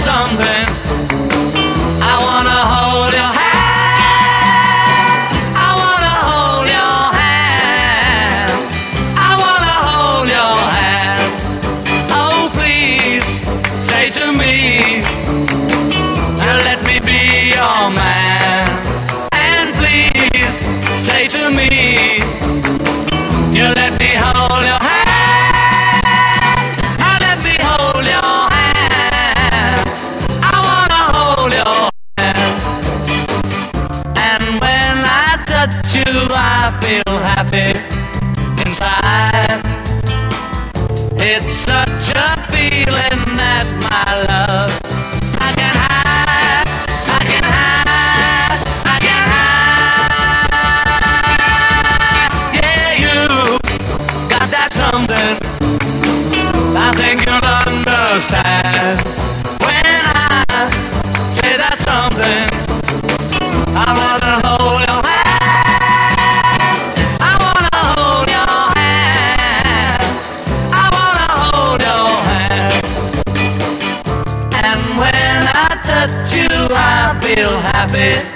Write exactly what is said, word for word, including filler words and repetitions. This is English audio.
something. I wanna hold your hand. I wanna hold your hand. I wanna hold your hand. Oh, please say to me, let me be your man. And please say to me, you let me hold your hand. You, I feel happy inside. It's such a feeling that my love I can hide, I can hide, I can hide. Yeah, you got that something I think you'll understand when I say that something. I wanna hold your hand. You, I feel happy